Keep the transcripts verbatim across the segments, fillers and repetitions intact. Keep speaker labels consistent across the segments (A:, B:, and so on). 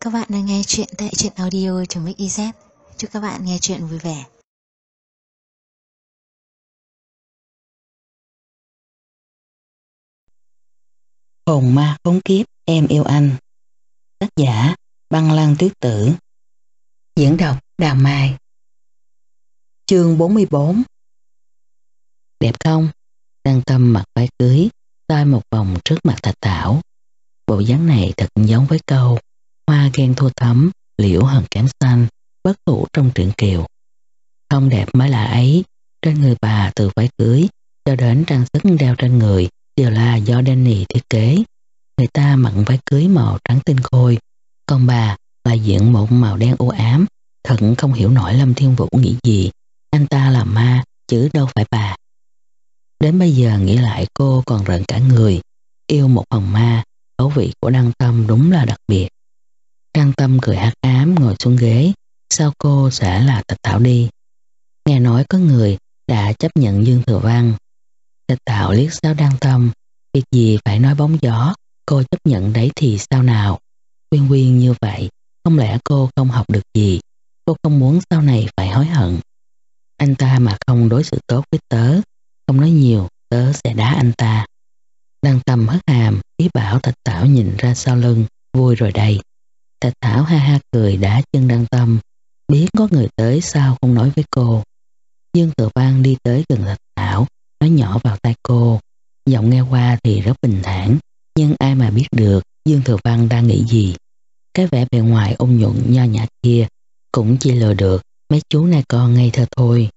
A: các bạn đang nghe chuyện tại truyện audio.mix.iz. Chúc các bạn nghe chuyện vui vẻ.
B: Hồn ma khốn kiếp em yêu anh. Tác giả Băng Lan Tuyết Tử. Diễn đọc Đào Mai. Chương bốn mươi bốn. Đẹp không? Đăng Tâm mặc váy cưới, xoay một vòng trước mặt Thạch Thảo. Bộ dáng này thật giống với câu hoa ghen thua thắm, liễu hờn kém xanh, bất hủ trong truyện Kiều. Không đẹp mới là ấy. Trên người bà từ váy cưới cho đến trang sức đeo trên người đều là do Danny thiết kế. Người ta mặc váy cưới màu trắng tinh khôi, còn bà là diện một màu đen u ám. Thật không hiểu nổi Lâm Thiên Vũ nghĩ gì. Anh ta là ma chứ đâu phải bà. Đến bây giờ nghĩ lại cô còn rợn cả người. Yêu một hồn ma, khẩu vị của Đăng Tâm đúng là đặc biệt. Đăng Tâm cười ác ám ngồi xuống ghế. Sao cô sẽ là Thạch Thảo đi? Nghe nói có người đã chấp nhận Dương Thừa Văn. Thạch Thảo liếc xéo Đăng Tâm. Việc gì phải nói bóng gió, cô chấp nhận đấy thì sao nào? Quyên quyên như vậy, không lẽ cô không học được gì? Cô không muốn sau này phải hối hận. Anh ta mà không đối xử tốt với tớ, không nói nhiều, tớ sẽ đá anh ta. Đăng Tâm hất hàm, ý bảo Thạch Thảo nhìn ra sau lưng, vui rồi đây. Thạch Thảo ha ha cười đá chân Đăng Tâm, biết có người tới sao không nói với cô. Dương Thừa Văn đi tới gần Thạch Thảo, nói nhỏ vào tai cô. Giọng nghe qua thì rất bình thản, nhưng ai mà biết được Dương Thừa Văn đang nghĩ gì. Cái vẻ bề ngoài ôn nhuận nho nhã kia cũng chỉ lừa được mấy chú này con ngây thơ thôi.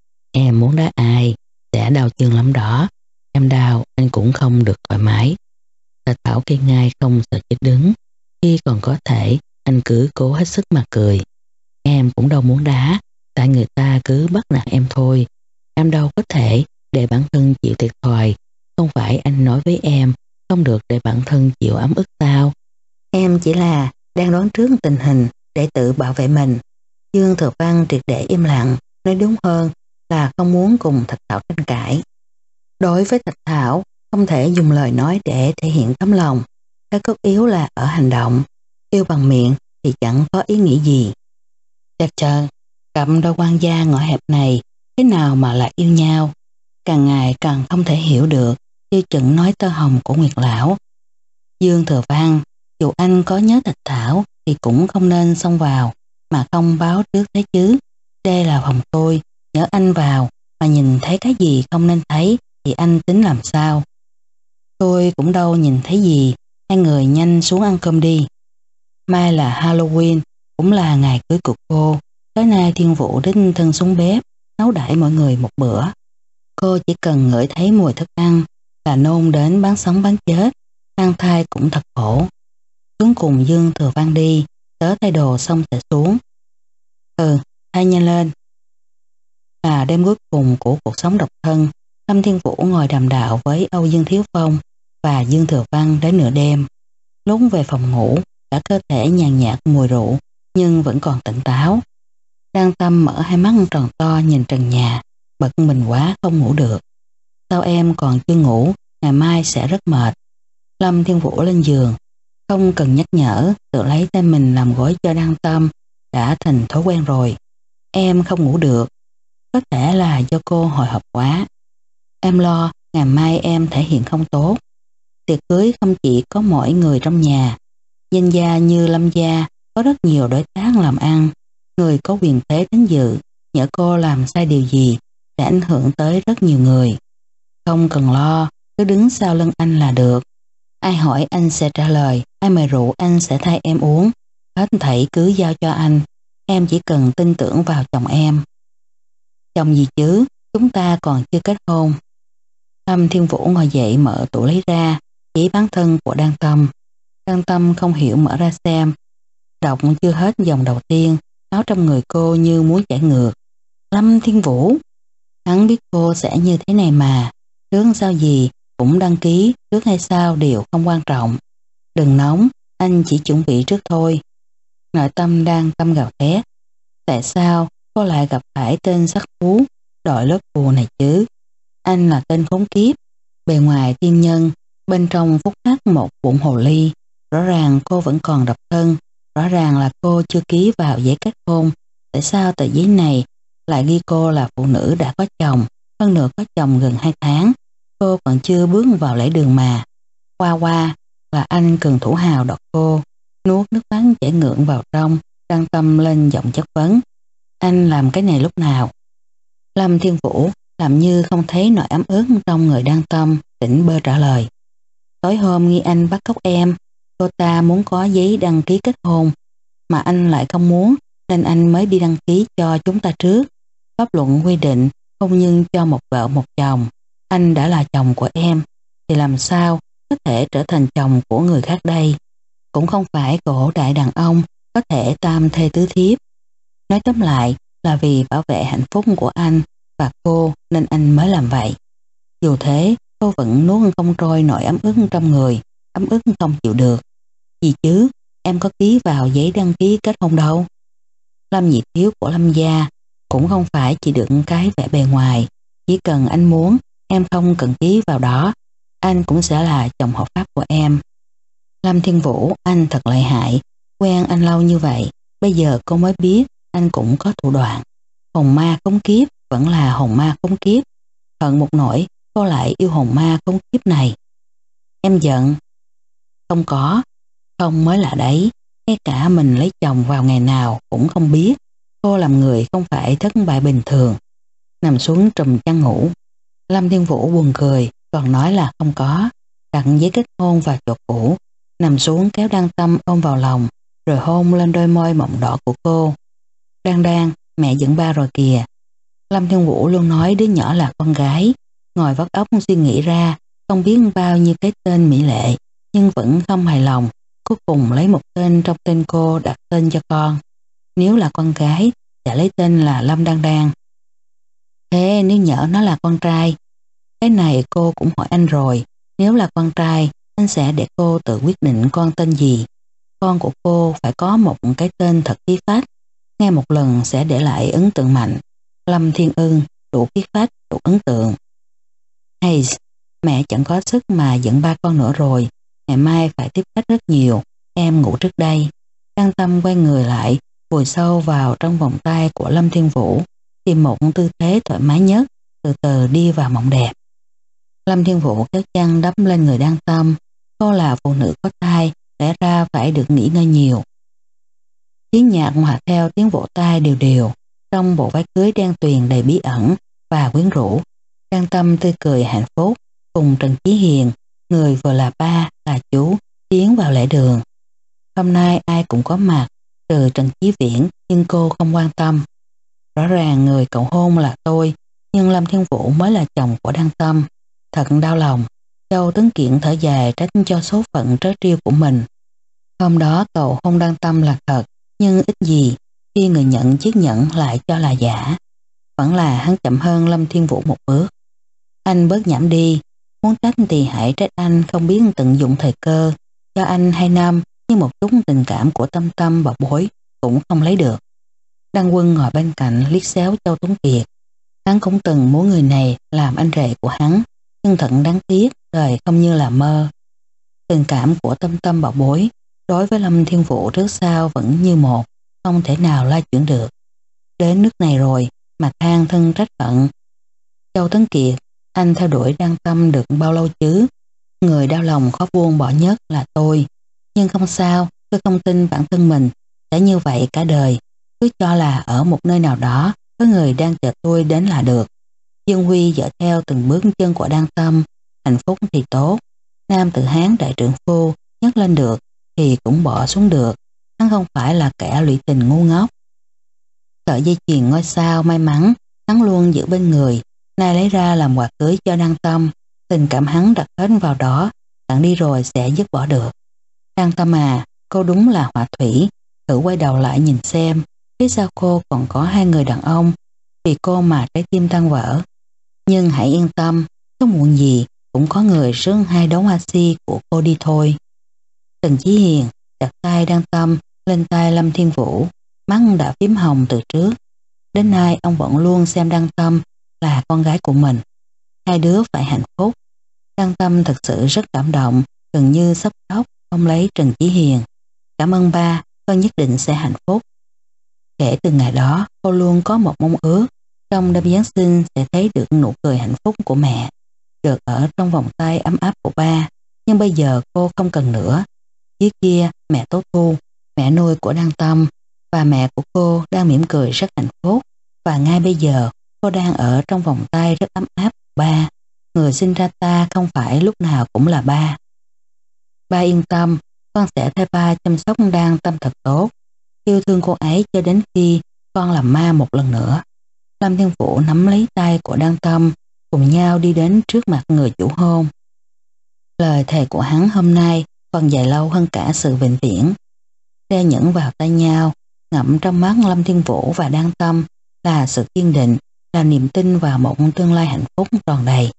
B: Em muốn đá ai? Sẽ đau chân lắm đó. Em đau anh cũng không được thoải mái. Thạch Thảo cây ngay không sợ chết đứng. Khi còn có thể anh cứ cố hết sức mà cười. Em cũng đâu muốn đá, tại người ta cứ bắt nạt em thôi. Em đâu có thể để bản thân chịu thiệt thòi. Không phải anh nói với em không được để bản thân chịu ấm ức sao? Em chỉ là đang đoán trước tình hình để tự bảo vệ mình. Dương Thừa Văn triệt để im lặng, nói đúng hơn là không muốn cùng Thạch Thảo tranh cãi. Đối với Thạch Thảo, không thể dùng lời nói để thể hiện tấm lòng. Cái cốt yếu là ở hành động. Yêu bằng miệng thì chẳng có ý nghĩa gì. Chà chà, cặp đôi quan gia ngõ hẹp này thế nào mà lại yêu nhau? Càng ngày càng không thể hiểu được tiêu chuẩn nói tơ hồng của Nguyệt Lão. Dương Thừa Văn, dù anh có nhớ Thạch Thảo thì cũng không nên xông vào mà không báo trước thế chứ. Đây là phòng tôi, nhớ anh vào mà nhìn thấy cái gì không nên thấy thì anh tính làm sao? Tôi cũng đâu nhìn thấy gì. Hai người nhanh xuống ăn cơm đi. Mai là Halloween, cũng là ngày cưới của cô. Tối nay Thiên Vũ đích thân xuống bếp nấu đãi mọi người một bữa. Cô chỉ cần ngửi thấy mùi thức ăn là nôn đến bán sống bán chết. Mang thai cũng thật khổ. Xuống cùng Dương Thừa Văn đi, tớ thay đồ xong sẽ xuống. Ừ, thay nhanh lên. Là đêm cuối cùng của cuộc sống độc thân. Lâm Thiên Vũ ngồi đàm đạo với Âu Dương Thiếu Phong và Dương Thừa Văn đến nửa đêm. Lúc về phòng ngủ, cả cơ thể nhàn nhạt mùi rượu nhưng vẫn còn tỉnh táo. Đăng Tâm mở hai mắt tròn to nhìn trần nhà, bật mình quá không ngủ được. Sao em còn chưa ngủ, ngày mai sẽ rất mệt. Lâm Thiên Vũ lên giường, không cần nhắc nhở, tự lấy tay mình làm gối cho Đăng Tâm, đã thành thói quen rồi. Em không ngủ được, có thể là do cô hồi hộp quá. Em lo ngày mai em thể hiện không tốt. Tiệc cưới không chỉ có mỗi người trong nhà. Danh gia như Lâm gia có rất nhiều đối tác làm ăn. Người có quyền thế đến dự, nhỡ cô làm sai điều gì sẽ ảnh hưởng tới rất nhiều người. Không cần lo, cứ đứng sau lưng anh là được. Ai hỏi anh sẽ trả lời, ai mời rượu anh sẽ thay em uống. Hết thảy cứ giao cho anh. Em chỉ cần tin tưởng vào chồng em. Chồng gì chứ, chúng ta còn chưa kết hôn. Lâm Thiên Vũ ngồi dậy mở tủ lấy ra chỉ bản thân của Đăng Tâm. Đăng Tâm không hiểu mở ra xem. Đọc chưa hết dòng đầu tiên, áo trong người cô như muốn chảy ngược. Lâm Thiên Vũ, hắn biết cô sẽ như thế này mà. Trước sau gì cũng đăng ký, trước hay sau đều không quan trọng. Đừng nóng, anh chỉ chuẩn bị trước thôi. Nội tâm đang tâm gào thét. Tại sao cô lại gặp phải tên sắc phú đội lớp phù này chứ? Anh là tên khốn kiếp, bề ngoài tiên nhân, bên trong phúc hắc một bụng hồ ly. Rõ ràng cô vẫn còn độc thân, Rõ ràng là cô chưa ký vào giấy kết hôn. Tại sao tờ giấy này lại ghi cô là phụ nữ đã có chồng, hơn nữa có chồng gần hai tháng? Cô còn chưa bước vào lễ đường mà. Qua qua là anh Cường thủ hào đọt cô, nuốt nước mắt chảy ngượng vào trong, Đăng Tâm lên giọng chất vấn. Anh làm cái này lúc nào? Lâm Thiên Vũ làm như không thấy nỗi ấm ức trong người Đăng Tâm, tỉnh bơ trả lời. Tối hôm nghi anh bắt cóc em, cô ta muốn có giấy đăng ký kết hôn, mà anh lại không muốn, nên anh mới đi đăng ký cho chúng ta trước. Pháp luật quy định hôn nhân cho một vợ một chồng. Anh đã là chồng của em, thì làm sao có thể trở thành chồng của người khác đây? Cũng không phải cổ đại đàn ông có thể tam thê tứ thiếp. Nói tóm lại là vì bảo vệ hạnh phúc của anh và cô nên anh mới làm vậy. Dù thế, cô vẫn nuốt không trôi nỗi ấm ức trong người, ấm ức không chịu được. Gì chứ, em có ký vào giấy đăng ký kết hôn đâu. Lâm Nhị Thiếu của Lâm gia cũng không phải chỉ được cái vẻ bề ngoài. Chỉ cần anh muốn, em không cần ký vào đó, anh cũng sẽ là chồng hợp pháp của em. Lâm Thiên Vũ, anh thật lợi hại, quen anh lâu như vậy, bây giờ cô mới biết anh cũng có thủ đoạn. Hồn ma khống kiếp vẫn là hồn ma khống kiếp. Hận một nỗi cô lại yêu hồn ma khống kiếp này. Em giận? Không có, không mới là đấy. Ngay cả mình lấy chồng vào ngày nào cũng không biết. Cô làm người không phải thất bại bình thường. Nằm xuống trùm chăn ngủ. Lâm Thiên Vũ buồn cười, còn nói là không có. Đặt giấy kết hôn vào chỗ cũ, nằm xuống kéo Đăng Tâm ôm vào lòng, rồi hôn lên đôi môi mọng đỏ của cô. Đan Đan, mẹ dẫn ba rồi kìa. Lâm Thiên Vũ luôn nói đứa nhỏ là con gái, ngồi vắt óc suy nghĩ ra không biết bao nhiêu cái tên mỹ lệ, nhưng vẫn không hài lòng. Cuối cùng lấy một tên trong tên cô đặt tên cho con. Nếu là con gái sẽ lấy tên là Lâm Đan Đan. Thế nếu nhỡ nó là con trai? Cái này cô cũng hỏi anh rồi. Nếu là con trai, anh sẽ để cô tự quyết định con tên gì. Con của cô phải có một cái tên thật khí phách, nghe một lần sẽ để lại ấn tượng mạnh. Lâm Thiên Ưng, đủ khí phách, đủ ấn tượng. Hay, mẹ chẳng có sức mà dẫn ba con nữa rồi. Ngày mai phải tiếp khách rất nhiều, em ngủ trước đây. Đăng Tâm quay người lại, vùi sâu vào trong vòng tay của Lâm Thiên Vũ, tìm một tư thế thoải mái nhất, từ từ đi vào mộng đẹp. Lâm Thiên Vũ kéo chăn đắp lên người Đăng Tâm. Cô là phụ nữ có thai, lẽ ra phải được nghỉ ngơi nhiều. Tiếng nhạc hòa theo tiếng vỗ tay đều đều, trong bộ váy cưới đen tuyền đầy bí ẩn và quyến rũ. Đăng Tâm tươi cười hạnh phúc, cùng Trần Chí Hiền, người vừa là ba, là chú, tiến vào lễ đường. Hôm nay ai cũng có mặt, trừ Trần Chí Viễn, nhưng cô không quan tâm. Rõ ràng người cầu hôn là tôi, nhưng Lâm Thiên Vũ mới là chồng của Đăng Tâm. Thật đau lòng. Châu Tấn Kiện thở dài trách cho số phận trớ trêu của mình. Hôm đó cầu hôn Đăng Tâm là thật, nhưng ít gì khi người nhận chiếc nhẫn lại cho là giả. Vẫn là hắn chậm hơn Lâm Thiên Vũ một bước. Anh bớt nhảm đi, muốn trách thì hãy trách anh không biết tận dụng thời cơ. Cho anh hai năm, nhưng một chút tình cảm của Tâm Tâm bảo bối cũng không lấy được. Đăng Quân ngồi bên cạnh liếc xéo Châu Tuấn Kiệt. Hắn cũng từng muốn người này làm anh rể của hắn, nhưng thật đáng tiếc, đời không như là mơ. Tình cảm của Tâm Tâm bảo bối đối với Lâm Thiên Vũ trước sau vẫn như một, không thể nào la chuyển được. Đến nước này rồi mà than thân trách phận. Châu Tuấn Kiệt, anh theo đuổi Đăng Tâm được bao lâu chứ? Người đau lòng khó buông bỏ nhất là tôi. Nhưng không sao, tôi không tin bản thân mình sẽ như vậy cả đời. Cứ cho là ở một nơi nào đó có người đang chờ tôi đến là được. Dương Huy dõi theo từng bước chân của Đăng Tâm. Hạnh phúc thì tốt. Nam tự Hán đại trượng phu nhấc lên được thì cũng bỏ xuống được. Hắn không phải là kẻ lụy tình ngu ngốc. Sợi dây chuyền ngôi sao may mắn hắn luôn giữ bên người, nay lấy ra làm quà cưới cho Đăng Tâm. Tình cảm hắn đặt hết vào đó, đặng đi rồi sẽ dứt bỏ được. Đăng Tâm à, cô đúng là họa thủy. Thử quay đầu lại nhìn xem, phía sau cô còn có hai người đàn ông, vì cô mà trái tim tan vỡ. Nhưng hãy yên tâm, có muộn gì cũng có người rước hai đấu hoa si của cô đi thôi. Trần Chí Hiền đặt tay Đăng Tâm lên tay Lâm Thiên Vũ, mắt đã phím hồng từ trước. Đến nay ông vẫn luôn xem Đăng Tâm là con gái của mình. Hai đứa phải hạnh phúc. Đăng Tâm thật sự rất cảm động, gần như sắp khóc ôm lấy Trần Chí Hiền. Cảm ơn ba, con nhất định sẽ hạnh phúc. Kể từ ngày đó, cô luôn có một mong ước, trong đêm Giáng sinh sẽ thấy được nụ cười hạnh phúc của mẹ, được ở trong vòng tay ấm áp của ba. Nhưng bây giờ cô không cần nữa. Dưới kia, mẹ Tố Thu, mẹ nuôi của Đăng Tâm, và mẹ của cô đang mỉm cười rất hạnh phúc. Và ngay bây giờ, cô đang ở trong vòng tay rất ấm áp của ba. Người sinh ra ta không phải lúc nào cũng là ba. Ba yên tâm, con sẽ thay ba chăm sóc Đăng Tâm thật tốt, yêu thương cô ấy cho đến khi con làm ma một lần nữa. Lâm Thiên Vũ nắm lấy tay của Đăng Tâm, cùng nhau đi đến trước mặt người chủ hôn. Lời thề của hắn hôm nay còn dài lâu hơn cả sự vĩnh viễn. Đeo nhẫn vào tay nhau, ngậm trong mắt Lâm Thiên Vũ và Đăng Tâm là sự kiên định, là niềm tin vào một tương lai hạnh phúc tròn đầy.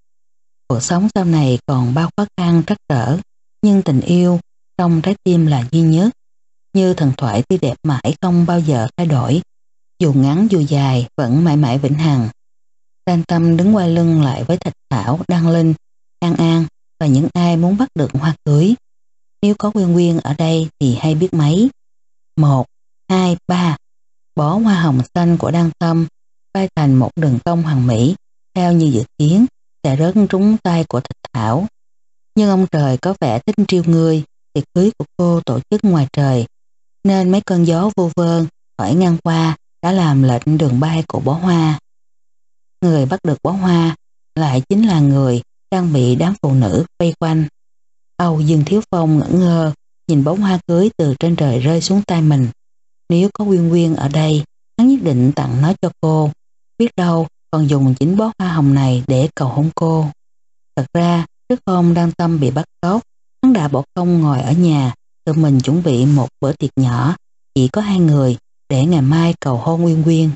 B: Cuộc sống sau này còn bao khó khăn trắc trở, nhưng tình yêu trong trái tim là duy nhất, như thần thoại tươi đẹp mãi không bao giờ thay đổi, dù ngắn dù dài vẫn mãi mãi vĩnh hằng. Đăng Tâm đứng quay lưng lại với Thạch Thảo, Đăng Linh, An An và những ai muốn bắt được hoa cưới. Nếu có Quyên Quyên ở đây thì hay biết mấy. Một, hai, ba. Bó hoa hồng xanh của Đăng Tâm bay thành một đường cong hoàn mỹ, theo như dự kiến sẽ rớt trúng tay của Thạch Thảo. Nhưng ông trời có vẻ thích trêu người, tiệc cưới của cô tổ chức ngoài trời, nên mấy cơn gió vô vơn thổi ngang qua đã làm lệch đường bay của bó hoa. Người bắt được bó hoa lại chính là người đang bị đám phụ nữ vây quanh. Âu Dương Thiếu Phong ngẩn ngơ nhìn bó hoa cưới từ trên trời rơi xuống tay mình. Nếu có Quyên Quyên ở đây, hắn nhất định tặng nó cho cô, biết đâu còn dùng chính bó hoa hồng này để cầu hôn cô. Thật ra trước hôm Đăng Tâm bị bắt cóc, hắn đã bỏ công ngồi ở nhà tự mình chuẩn bị một bữa tiệc nhỏ, chỉ có hai người, để ngày mai cầu hôn Quyên Quyên.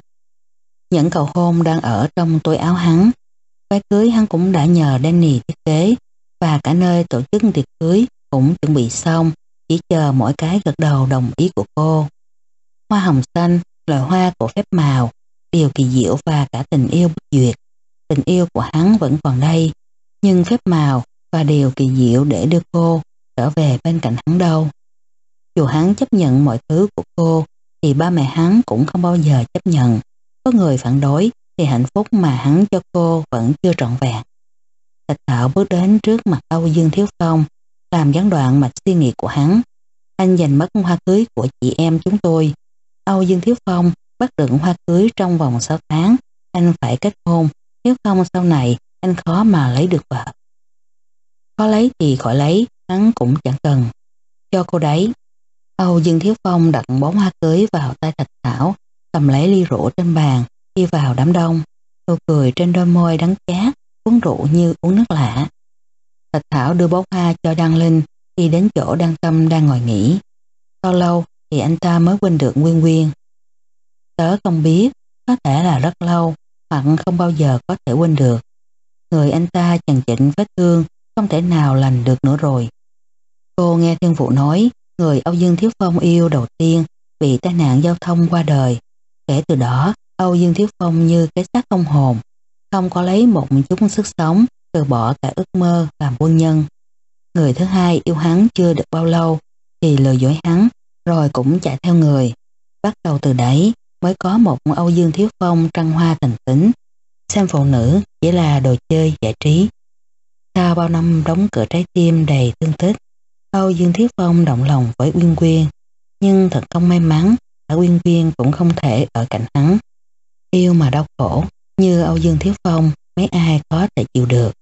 B: Nhẫn cầu hôn đang ở trong túi áo hắn. Váy cưới hắn cũng đã nhờ Danny thiết kế, và cả nơi tổ chức tiệc cưới cũng chuẩn bị xong, chỉ chờ mỗi cái gật đầu đồng ý của cô. Hoa hồng xanh, loài hoa của phép màu, điều kỳ diệu và cả tình yêu bất duyệt. Tình yêu của hắn vẫn còn đây, nhưng phép màu và điều kỳ diệu để đưa cô trở về bên cạnh hắn đâu. Dù hắn chấp nhận mọi thứ của cô, thì ba mẹ hắn cũng không bao giờ chấp nhận. Có người phản đối thì hạnh phúc mà hắn cho cô vẫn chưa trọn vẹn. Thạch Thảo bước đến trước mặt Âu Dương Thiếu Phong, làm gián đoạn mạch suy nghĩ của hắn. Anh giành mất hoa cưới của chị em chúng tôi. Âu Dương Thiếu Phong bắt được hoa cưới trong vòng sáu tháng. Anh phải kết hôn, nếu không sau này anh khó mà lấy được vợ. Có lấy thì khỏi lấy, hắn cũng chẳng cần. Cho cô đấy. Âu Dương Thiếu Phong đặt bó hoa cưới vào tay Thạch Thảo, cầm lấy ly rượu trên bàn, đi vào đám đông. Nụ cười trên đôi môi đắng chát, uống rượu như uống nước lã. Thạch Thảo đưa bó hoa cho Đăng Linh, đi đến chỗ Đăng Tâm đang ngồi nghỉ. Bao lâu thì anh ta mới quên được Quyên Quyên? Tớ không biết, có thể là rất lâu, hoặc không bao giờ có thể quên được. Người anh ta chằng chịt vết thương, không thể nào lành được nữa rồi. Cô nghe Thiên Vũ nói, người Âu Dương Thiếu Phong yêu đầu tiên bị tai nạn giao thông qua đời. Kể từ đó, Âu Dương Thiếu Phong như cái xác không hồn, không có lấy một chút sức sống, từ bỏ cả ước mơ làm quân nhân. Người thứ hai yêu hắn chưa được bao lâu thì lừa dối hắn, rồi cũng chạy theo người. Bắt đầu từ đấy mới có một Âu Dương Thiếu Phong trăng hoa thành tính, xem phụ nữ chỉ là đồ chơi giải trí. Sau bao năm đóng cửa trái tim đầy thương tích, Âu Dương Thiếu Phong động lòng với Uyên Quyên, nhưng thật không may mắn, ở Uyên Quyên cũng không thể ở cạnh hắn. Yêu mà đau khổ như Âu Dương Thiếu Phong, mấy ai có thể chịu được.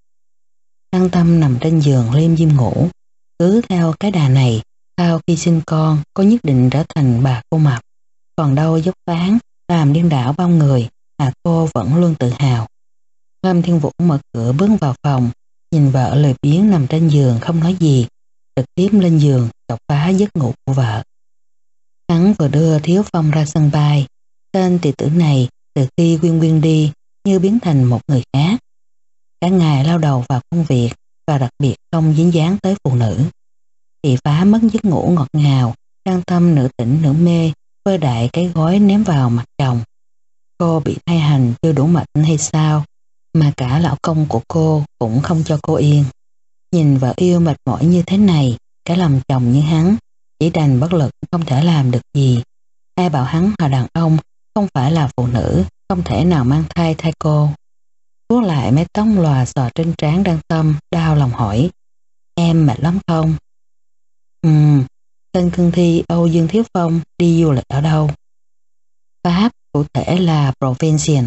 B: Đăng Tâm nằm trên giường liêm diêm ngủ. Cứ theo cái đà này, sau khi sinh con, cô nhất định trở thành bà cô mập. Còn đâu dốc ván, làm điên đảo bao người, mà cô vẫn luôn tự hào. Lâm Thiên Vũ mở cửa bước vào phòng, nhìn vợ lười biếng nằm trên giường không nói gì, trực tiếp lên giường chọc phá giấc ngủ của vợ. Hắn vừa đưa Thiếu Phong ra sân bay. Tên tiểu tử này từ khi Quyên Quyên đi như biến thành một người khác. Cả ngày lao đầu vào công việc và đặc biệt không dính dáng tới phụ nữ. Thì phá mất giấc ngủ ngọt ngào, Đăng Tâm nửa tỉnh nửa mê, vơ đại cái gói ném vào mặt chồng. Cô bị thay hành chưa đủ mệnh hay sao, mà cả lão công của cô cũng không cho cô yên. Nhìn vợ yêu mệt mỏi như thế này, cái lòng chồng như hắn chỉ đành bất lực không thể làm được gì. Ai bảo hắn là đàn ông, không phải là phụ nữ, không thể nào mang thai thai cô. Vuốt lại mái tóc lòa xòa trên trán Đan Tâm, đau lòng hỏi, em mệt lắm không? Ừm, tên cương thi Âu Dương Thiếu Phong đi du lịch ở đâu? Pháp, cụ thể là Provincial.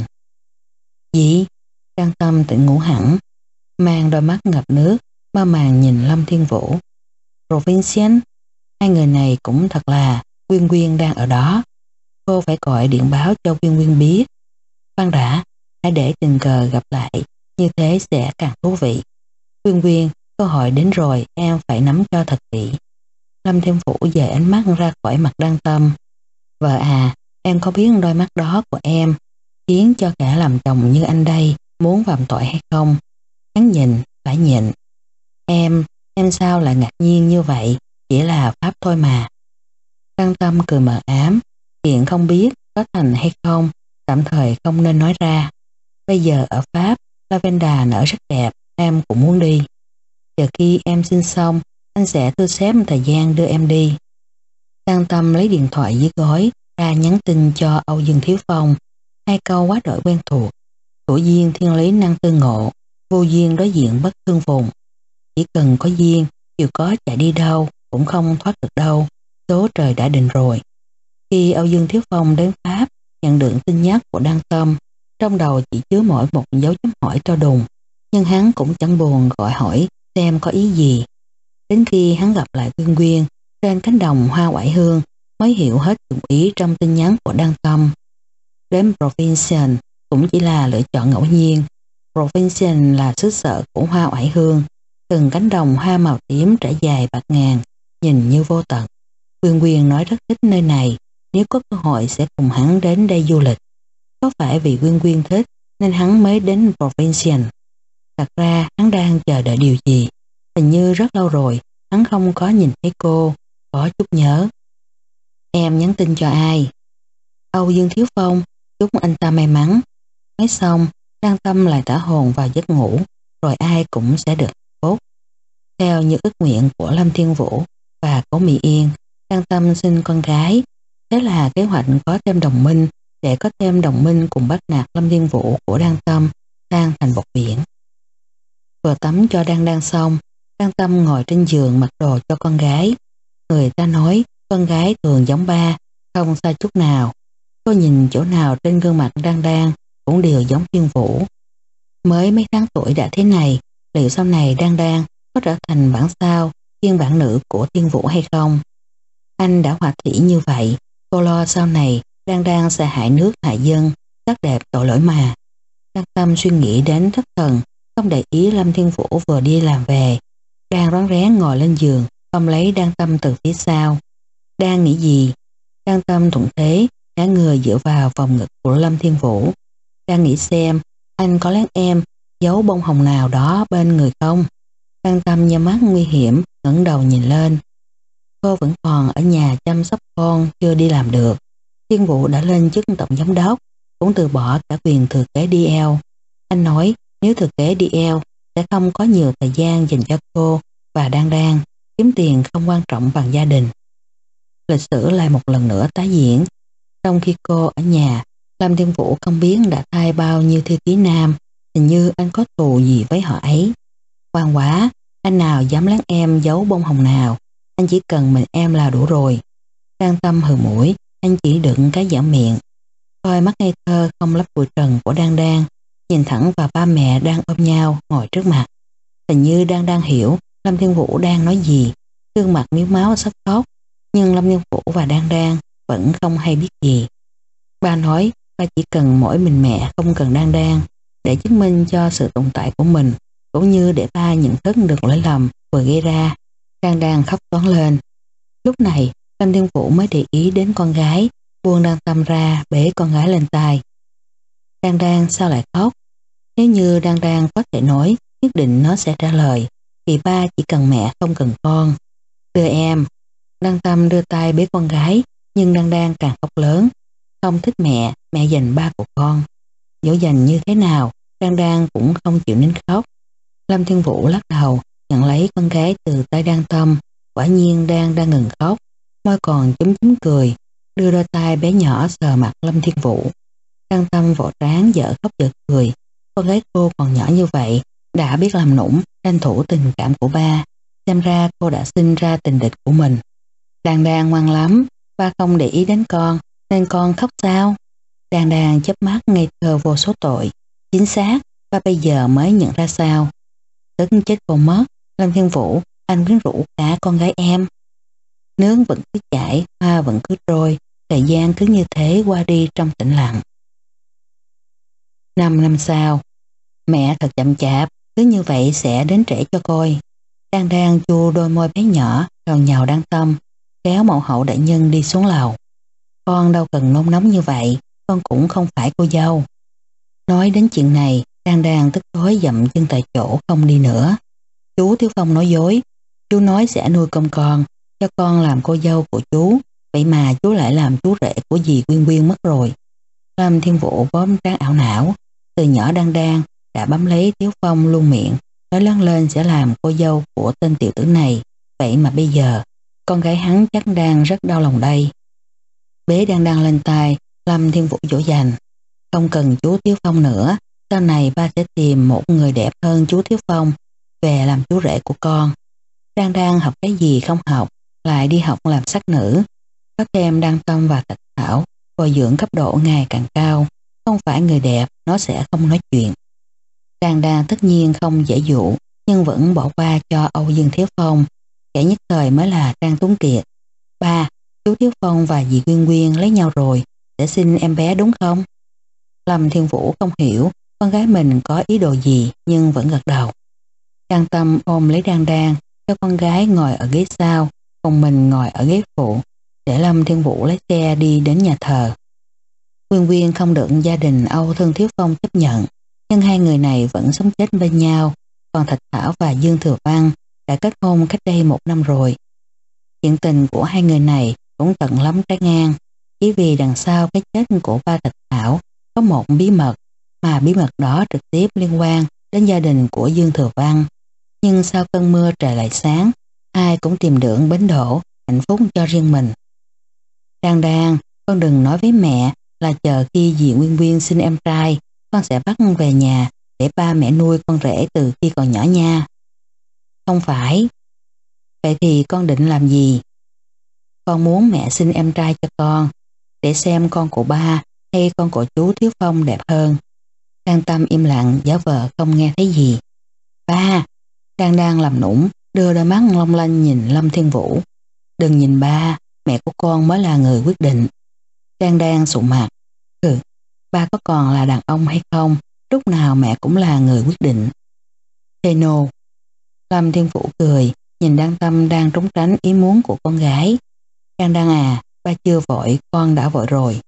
B: Gì? Đan Tâm tỉnh ngủ hẳn, mang đôi mắt ngập nước, mơ màng nhìn Lâm Thiên Vũ. Provincial? Hai người này cũng thật là, Quyên Quyên đang ở đó. Cô phải gọi điện báo cho Quyên Quyên biết. Khoan đã, hãy để tình cờ gặp lại, như thế sẽ càng thú vị. Quyên Quyên, cơ hội đến rồi, em phải nắm cho thật kỹ. Lâm Thiên Vũ dời ánh mắt ra khỏi mặt Đan Tâm. Vợ à, em có biết đôi mắt đó của em khiến cho cả làm chồng như anh đây muốn phạm tội hay không? Hắn nhìn, phải nhịn. Em, em sao lại ngạc nhiên như vậy? Chỉ là Pháp thôi mà. Đan Tâm cười mờ ám, hiện không biết có thành hay không, tạm thời không nên nói ra. Bây giờ ở Pháp, lavender nở rất đẹp, em cũng muốn đi. Chờ khi em sinh xong, anh sẽ thu xếp thời gian đưa em đi. Đan Tâm lấy điện thoại dưới gối ra nhắn tin cho Âu Dương Thiếu Phong. Hai câu quá đổi quen thuộc. Thủ duyên thiên lý năng tư ngộ, vô duyên đối diện bất thương vùng. Chỉ cần có duyên, dù có chạy đi đâu cũng không thoát được đâu. Số trời đã định rồi. Khi Âu Dương Thiếu Phong đến Pháp nhận được tin nhắn của Đan Tâm, trong đầu chỉ chứa mỗi một dấu chấm hỏi to đùng, nhưng hắn cũng chẳng buồn gọi hỏi xem có ý gì. Đến khi hắn gặp lại Quyên Quyên trên cánh đồng hoa oải hương mới hiểu hết dụng ý trong tin nhắn của Đan Tâm. Đến Provincial cũng chỉ là lựa chọn ngẫu nhiên. Provincial là xứ sở của hoa oải hương, từng cánh đồng hoa màu tím trải dài bạt ngàn, nhìn như vô tận. Quyên Quyên nói rất thích nơi này, nếu có cơ hội sẽ cùng hắn đến đây du lịch. Có phải vì Quyên Quyên thích nên hắn mới đến Provincial? Thật ra hắn đang chờ đợi điều gì? Hình như rất lâu rồi hắn không có nhìn thấy cô, có chút nhớ. Em nhắn tin cho ai? Âu Dương Thiếu Phong, chúc anh ta may mắn. Nói xong, Đan Tâm lại thả hồn vào giấc ngủ, rồi ai cũng sẽ được tốt. Theo như ước nguyện của Lâm Thiên Vũ và Cố Mỹ Yên, Đan Tâm sinh con gái. Thế là kế hoạch có thêm đồng minh để có thêm đồng minh cùng bắt nạt Lâm Thiên Vũ của Đan Tâm tan thành bọt biển. Vừa tắm cho Đan Đan xong, Đan Tâm ngồi trên giường mặc đồ cho con gái. Người ta nói con gái thường giống ba, không sai chút nào. Cô nhìn chỗ nào trên gương mặt Đan Đan cũng đều giống Thiên Vũ. Mới mấy tháng tuổi đã thế này, liệu sau này Đan Đan có trở thành bản sao, phiên bản nữ của Thiên Vũ hay không? Anh đã hoạt thủy như vậy, cô lo sau này Đan Đan sẽ hại nước hại dân, sắc đẹp tội lỗi mà. Đan Tâm suy nghĩ đến thất thần, không để ý Lâm Thiên Vũ vừa đi làm về, đang rón rén ngồi lên giường, ôm lấy Đan Tâm từ phía sau. Đang nghĩ gì? Đan Tâm thuận thế, ngã người dựa vào vòng ngực của Lâm Thiên Vũ. Đang nghĩ xem anh có lén em giấu bông hồng nào đó bên người không? Đan Tâm nhắm mắt nguy hiểm, ngẩng đầu nhìn lên. Cô vẫn còn ở nhà chăm sóc con, chưa đi làm được. Thiên Vũ đã lên chức tổng giám đốc, cũng từ bỏ cả quyền thừa kế đê lờ. Anh nói nếu thừa kế đê lờ sẽ không có nhiều thời gian dành cho cô và Đan Đan, kiếm tiền không quan trọng bằng gia đình. Lịch sử lại một lần nữa tái diễn. Trong khi cô ở nhà, Lâm Thiên Vũ không biết đã thay bao nhiêu thư ký nam, hình như anh có thù gì với họ ấy. Ngoan quá, anh nào dám lén em giấu bông hồng nào, anh chỉ cần mình em là đủ rồi. Đan Tâm hừ mũi, anh chỉ đựng cái giả miệng. Coi mắt ngây thơ không lấp bụi trần của Đan Đan, nhìn thẳng vào ba mẹ đang ôm nhau ngồi trước mặt. Hình như Đan Đan hiểu Lâm Thiên Vũ đang nói gì, gương mặt miếu máu sắp khóc, nhưng Lâm Thiên Vũ và Đan Đan vẫn không hay biết gì. Ba nói ba chỉ cần mỗi mình mẹ, không cần Đan Đan, để chứng minh cho sự tồn tại của mình, cũng như để ba nhận thức được lỗi lầm vừa gây ra. Đan Đan khóc toáng lên. Lúc này Lâm Thiên Vũ mới để ý đến con gái, buông Đan Tâm ra, bế con gái lên tay. Đan Đan sao lại khóc? Nếu như Đan Đan có thể nói, nhất định nó sẽ trả lời, vì ba chỉ cần mẹ không cần con. Đưa em. Đan Tâm đưa tay bế con gái, nhưng Đan Đan càng khóc lớn. Không thích mẹ, mẹ dành ba của con. Dỗ dành như thế nào, Đan Đan cũng không chịu nín khóc. Lâm Thiên Vũ lắc đầu, nhận lấy con gái từ tay Đan Tâm. Quả nhiên Đan đang ngừng khóc. môi còn chúm chúm cười, đưa đôi tay bé nhỏ sờ mặt Lâm Thiên Vũ. Đăng Tâm vỗ trán dở khóc dở cười, con gái cô còn nhỏ như vậy, đã biết làm nũng, tranh thủ tình cảm của ba, xem ra cô đã sinh ra tình địch của mình. Đàn Đàn ngoan lắm, ba không để ý đến con, nên con khóc sao? Đàn Đàn chớp mắt ngây thơ vô số tội. Chính xác, ba bây giờ mới nhận ra sao. Tức chết cô mất, Lâm Thiên Vũ, anh quyến rũ cả con gái em. Nước vẫn cứ chảy, hoa vẫn cứ trôi, thời gian cứ như thế qua đi trong tĩnh lặng. Năm năm sau, mẹ thật chậm chạp, cứ như vậy sẽ đến trễ cho coi. Đan Đan chua đôi môi bé nhỏ, rồi nhào Đan Tâm, kéo mẫu hậu đại nhân đi xuống lầu. Con đâu cần nôn nóng như vậy, con cũng không phải cô dâu. Nói đến chuyện này, Đan Đan tức tối dậm chân tại chỗ không đi nữa. Chú Thiếu Phong nói dối, chú nói sẽ nuôi công con, cho con làm cô dâu của chú, vậy mà chú lại làm chú rể của dì Quyên Quyên mất rồi. Lâm Thiên Vũ bóp trán ảo não, từ nhỏ Đan Đan đã bám lấy Thiếu Phong luôn miệng, nói lớn lên sẽ làm cô dâu của tên tiểu tử này, vậy mà bây giờ, con gái hắn chắc đang rất đau lòng đây. Bế Đan Đan lên tay, Lâm Thiên Vũ dỗ dành, không cần chú Thiếu Phong nữa, sau này ba sẽ tìm một người đẹp hơn chú Thiếu Phong về làm chú rể của con. Đan Đan học cái gì không học, lại đi học làm sắc nữ, có thêm Đan Tâm và Thạch Thảo, bồi dưỡng cấp độ ngày càng cao, không phải người đẹp nó sẽ không nói chuyện. Đan Đan tất nhiên không dễ dụ, nhưng vẫn bỏ qua cho Âu Dương Thiếu Phong, kẻ nhất thời mới là Trang Tuấn Kiệt. Ba, chú Thiếu Phong và dì Quyên Quyên lấy nhau rồi, để sinh em bé đúng không? Lâm Thiên Vũ không hiểu con gái mình có ý đồ gì nhưng vẫn gật đầu. Đan Tâm ôm lấy Đan Đan, cho con gái ngồi ở ghế sau, còn mình ngồi ở ghế phụ, để Lâm Thiên Vũ lái xe đi đến nhà thờ. Quyên Quyên không được gia đình Âu Thân Thiếu Phong chấp nhận, nhưng hai người này vẫn sống chết bên nhau, còn Thạch Thảo và Dương Thừa Văn đã kết hôn cách đây một năm rồi. Chuyện tình của hai người này cũng tận lắm trái ngang, chỉ vì đằng sau cái chết của ba Thạch Thảo có một bí mật, mà bí mật đó trực tiếp liên quan đến gia đình của Dương Thừa Văn. Nhưng sau cơn mưa trời lại sáng, ai cũng tìm được bến đỗ hạnh phúc cho riêng mình. Đan Đan, con đừng nói với mẹ là chờ khi dì Nguyên Nguyên sinh em trai, con sẽ bắt về nhà để ba mẹ nuôi con rể từ khi còn nhỏ nha. Không phải. Vậy thì con định làm gì? Con muốn mẹ sinh em trai cho con, để xem con của ba hay con của chú Thiếu Phong đẹp hơn. Đan Tâm im lặng giả vờ không nghe thấy gì. Ba, Đan Đan làm nũng, đưa đôi mắt long lanh nhìn Lâm Thiên Vũ. Đừng nhìn ba, mẹ của con mới là người quyết định. Đan Đan sụ mặt. Ừ, ba có còn là đàn ông hay không, lúc nào mẹ cũng là người quyết định. Say no. Lâm Thiên Vũ cười, nhìn Đan Tâm đang trốn tránh ý muốn của con gái. Đan Đan à, ba chưa vội, con đã vội rồi.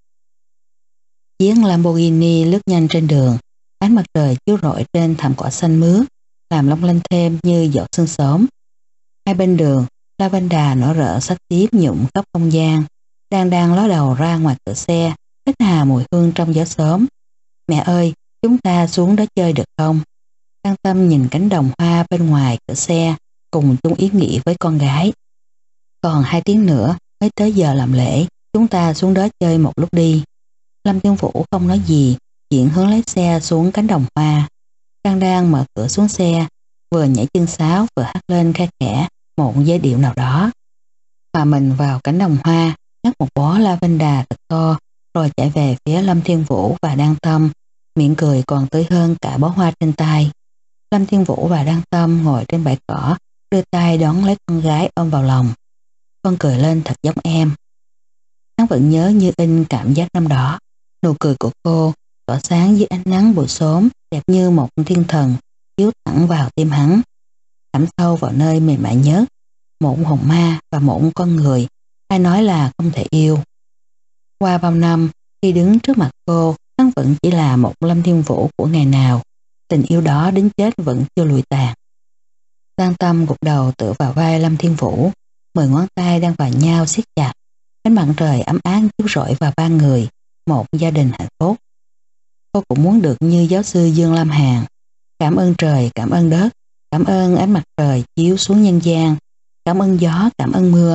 B: Chiếc Lamborghini lướt nhanh trên đường, ánh mặt trời chiếu rọi trên thảm cỏ xanh mướt, làm long lanh thêm như giọt sương sớm. Hai bên đường, lavender nở rỡ xách tiếp nhuộm khắp không gian. Đang đang ló đầu ra ngoài cửa xe, hít hà mùi hương trong gió sớm. Mẹ ơi, chúng ta xuống đó chơi được không? Đan Tâm nhìn cánh đồng hoa bên ngoài cửa xe, cùng chung ý nghĩ với con gái. Còn hai tiếng nữa mới tới giờ làm lễ, chúng ta xuống đó chơi một lúc đi. Lâm Thiên Vũ không nói gì, chuyển hướng lái xe xuống cánh đồng hoa. Đan Đan mở cửa xuống xe, vừa nhảy chân sáo vừa hát lên khe khẽ một giai điệu nào đó. Và mình vào cánh đồng hoa, ngắt một bó lavender thật to, rồi chạy về phía Lâm Thiên Vũ và Đan Tâm, miệng cười còn tươi hơn cả bó hoa trên tay. Lâm Thiên Vũ và Đan Tâm ngồi trên bãi cỏ, đưa tay đón lấy con gái ôm vào lòng. Con cười lên thật giống em. Hắn vẫn nhớ như in cảm giác năm đó. Nụ cười của cô tỏa sáng dưới ánh nắng buổi sớm, đẹp như một thiên thần, chiếu thẳng vào tim hắn, thẳm sâu vào nơi mềm mại nhất. Một hồn ma và một con người, ai nói là không thể yêu. Qua bao năm, khi đứng trước mặt cô, hắn vẫn chỉ là một Lâm Thiên Vũ của ngày nào. Tình yêu đó đến chết vẫn chưa lụi tàn. Đan Tâm gục đầu tựa vào vai Lâm Thiên Vũ, mười ngón tay đang vào nhau siết chặt. Ánh mặt trời ấm áp chiếu rọi vào ba người, một gia đình hạnh phúc. Cô cũng muốn được như giáo sư Dương Lam Hàn. Cảm ơn trời, cảm ơn đất, cảm ơn ánh mặt trời chiếu xuống nhân gian, cảm ơn gió, cảm ơn mưa,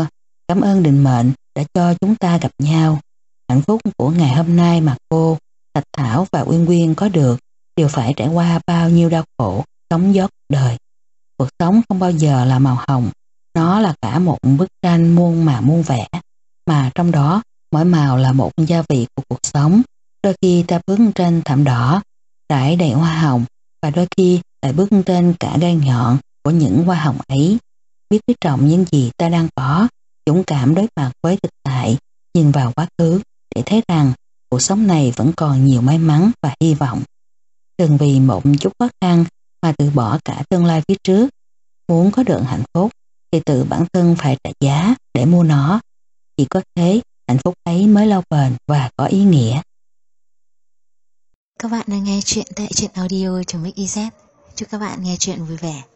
B: Cảm ơn định mệnh đã cho chúng ta gặp nhau. Hạnh phúc của ngày hôm nay mà cô, Thạch Thảo và Uyên Quyên có được đều phải trải qua bao nhiêu đau khổ, sóng gió cuộc đời. Cuộc sống không bao giờ là màu hồng, nó là cả một bức tranh muôn mà muôn vẻ, mà trong đó mỗi màu là một gia vị của cuộc sống. Đôi khi ta bước trên thảm đỏ trải đầy hoa hồng, và đôi khi lại bước trên cả gai nhọn của những hoa hồng ấy. Biết quý trọng những gì ta đang có, dũng cảm đối mặt với thực tại, nhìn vào quá khứ để thấy rằng cuộc sống này vẫn còn nhiều may mắn và hy vọng. Đừng vì một chút khó khăn mà từ bỏ cả tương lai phía trước. Muốn có được hạnh phúc thì tự bản thân phải trả giá để mua nó. Chỉ có thế hạnh phúc ấy mới lâu bền và có ý nghĩa.
A: Các bạn đang nghe chuyện tại truyện audio.mix.iz. Chúc các bạn nghe chuyện vui vẻ.